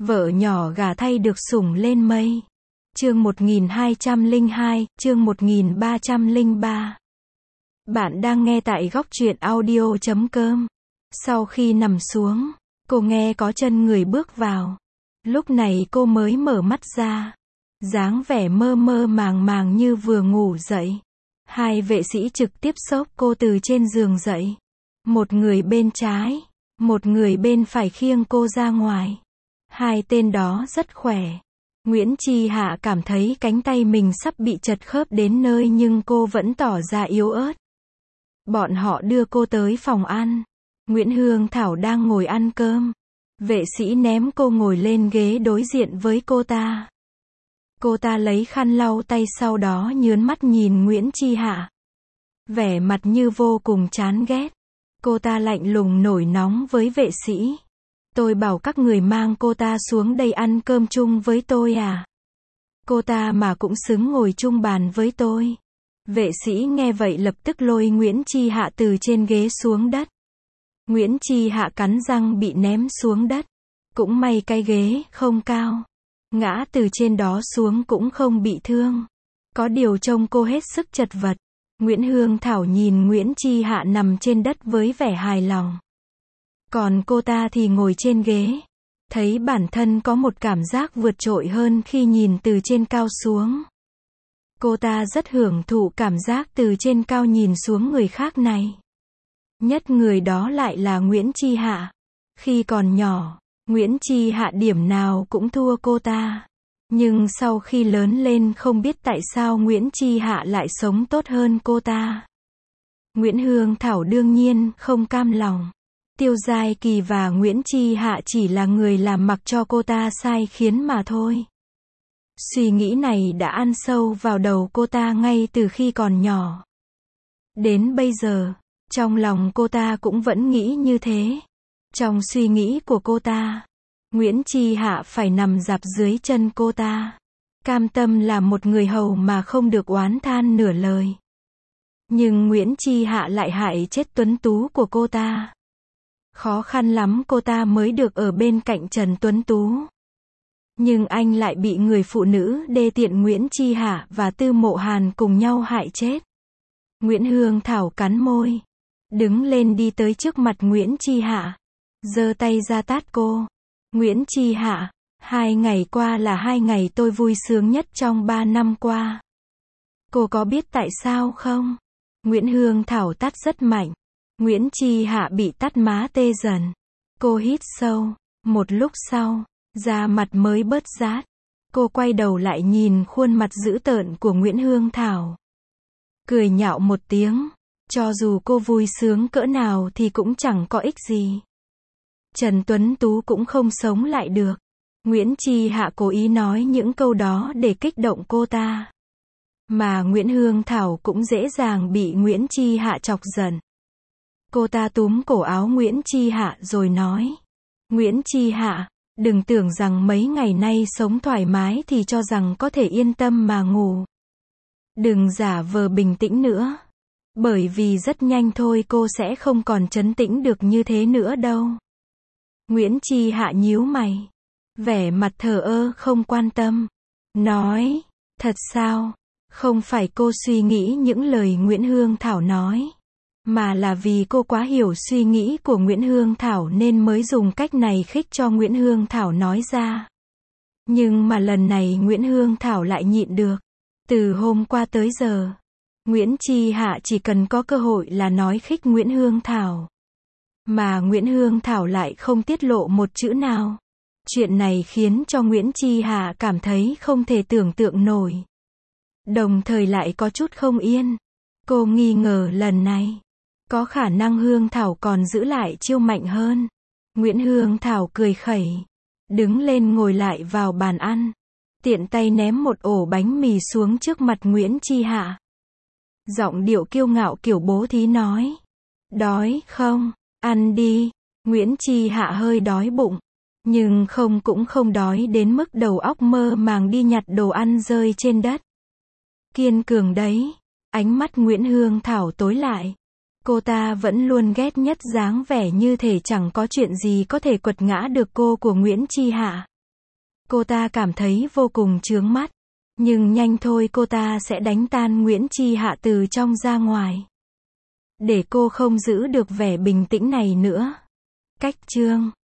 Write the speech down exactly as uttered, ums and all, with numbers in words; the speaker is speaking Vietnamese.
Vợ nhỏ gả thay được sủng lên mây. Chương một nghìn hai trăm lẻ hai, chương một nghìn ba trăm lẻ ba. Bạn đang nghe tại góc truyện audio chấm com. Sau khi nằm xuống, cô nghe có chân người bước vào. Lúc này cô mới mở mắt ra. Dáng vẻ mơ mơ màng màng như vừa ngủ dậy. Hai vệ sĩ trực tiếp xốc cô từ trên giường dậy. Một người bên trái, một người bên phải khiêng cô ra ngoài. Hai tên đó rất khỏe. Nguyễn Chi Hạ cảm thấy cánh tay mình sắp bị chật khớp đến nơi nhưng cô vẫn tỏ ra yếu ớt. Bọn họ đưa cô tới phòng ăn. Nguyễn Hương Thảo đang ngồi ăn cơm. Vệ sĩ ném cô ngồi lên ghế đối diện với cô ta. Cô ta lấy khăn lau tay sau đó nhớn mắt nhìn Nguyễn Chi Hạ. Vẻ mặt như vô cùng chán ghét. Cô ta lạnh lùng nổi nóng với vệ sĩ. Tôi bảo các người mang cô ta xuống đây ăn cơm chung với tôi à? Cô ta mà cũng xứng ngồi chung bàn với tôi. Vệ sĩ nghe vậy lập tức lôi Nguyễn Chi Hạ từ trên ghế xuống đất. Nguyễn Chi Hạ cắn răng bị ném xuống đất. Cũng may cái ghế không cao. Ngã từ trên đó xuống cũng không bị thương. Có điều trông cô hết sức chật vật. Nguyễn Hương Thảo nhìn Nguyễn Chi Hạ nằm trên đất với vẻ hài lòng. Còn cô ta thì ngồi trên ghế. Thấy bản thân có một cảm giác vượt trội hơn khi nhìn từ trên cao xuống. Cô ta rất hưởng thụ cảm giác từ trên cao nhìn xuống người khác này. Nhất người đó lại là Nguyễn Chi Hạ. Khi còn nhỏ, Nguyễn Chi Hạ điểm nào cũng thua cô ta. Nhưng sau khi lớn lên không biết tại sao Nguyễn Chi Hạ lại sống tốt hơn cô ta. Nguyễn Hương Thảo đương nhiên không cam lòng. Tiêu Giai Kỳ và Nguyễn Chi Hạ chỉ là người làm mặc cho cô ta sai khiến mà thôi. Suy nghĩ này đã ăn sâu vào đầu cô ta ngay từ khi còn nhỏ. Đến bây giờ, trong lòng cô ta cũng vẫn nghĩ như thế. Trong suy nghĩ của cô ta, Nguyễn Chi Hạ phải nằm dạp dưới chân cô ta. Cam tâm là một người hầu mà không được oán than nửa lời. Nhưng Nguyễn Chi Hạ lại hại chết tuấn tú của cô ta. Khó khăn lắm cô ta mới được ở bên cạnh Trần Tuấn Tú. Nhưng anh lại bị người phụ nữ đê tiện Nguyễn Chi Hạ và Tư Mộ Hàn cùng nhau hại chết. Nguyễn Hương Thảo cắn môi. Đứng lên đi tới trước mặt Nguyễn Chi Hạ. Giơ tay ra tát cô. Nguyễn Chi Hạ, hai ngày qua là hai ngày tôi vui sướng nhất trong ba năm qua. Cô có biết tại sao không? Nguyễn Hương Thảo tát rất mạnh. Nguyễn Chi Hạ bị tát má tê dần. Cô hít sâu. Một lúc sau, da mặt mới bớt rát. Cô quay đầu lại nhìn khuôn mặt dữ tợn của Nguyễn Hương Thảo. Cười nhạo một tiếng. Cho dù cô vui sướng cỡ nào thì cũng chẳng có ích gì. Trần Tuấn Tú cũng không sống lại được. Nguyễn Chi Hạ cố ý nói những câu đó để kích động cô ta. Mà Nguyễn Hương Thảo cũng dễ dàng bị Nguyễn Chi Hạ chọc giận. Cô ta túm cổ áo Nguyễn Chi Hạ rồi nói. Nguyễn Chi Hạ, đừng tưởng rằng mấy ngày nay sống thoải mái thì cho rằng có thể yên tâm mà ngủ. Đừng giả vờ bình tĩnh nữa. Bởi vì rất nhanh thôi cô sẽ không còn trấn tĩnh được như thế nữa đâu. Nguyễn Chi Hạ nhíu mày. Vẻ mặt thờ ơ không quan tâm. Nói, thật sao? Không phải cô suy nghĩ những lời Nguyễn Hương Thảo nói. Mà là vì cô quá hiểu suy nghĩ của Nguyễn Hương Thảo nên mới dùng cách này khích cho Nguyễn Hương Thảo nói ra. Nhưng mà lần này Nguyễn Hương Thảo lại nhịn được. Từ hôm qua tới giờ, Nguyễn Chi Hạ chỉ cần có cơ hội là nói khích Nguyễn Hương Thảo. Mà Nguyễn Hương Thảo lại không tiết lộ một chữ nào. Chuyện này khiến cho Nguyễn Chi Hạ cảm thấy không thể tưởng tượng nổi. Đồng thời lại có chút không yên. Cô nghi ngờ lần này, có khả năng Hương Thảo còn giữ lại chiêu mạnh hơn. Nguyễn Hương Thảo cười khẩy. Đứng lên ngồi lại vào bàn ăn. Tiện tay ném một ổ bánh mì xuống trước mặt Nguyễn Chi Hạ. Giọng điệu kiêu ngạo kiểu bố thí nói. Đói không? Ăn đi. Nguyễn Chi Hạ hơi đói bụng. Nhưng không cũng không đói đến mức đầu óc mơ màng đi nhặt đồ ăn rơi trên đất. Kiên cường đấy. Ánh mắt Nguyễn Hương Thảo tối lại. Cô ta vẫn luôn ghét nhất dáng vẻ như thể chẳng có chuyện gì có thể quật ngã được cô của Nguyễn Chi Hạ. Cô ta cảm thấy vô cùng chướng mắt. Nhưng nhanh thôi cô ta sẽ đánh tan Nguyễn Chi Hạ từ trong ra ngoài. Để cô không giữ được vẻ bình tĩnh này nữa. Cách chương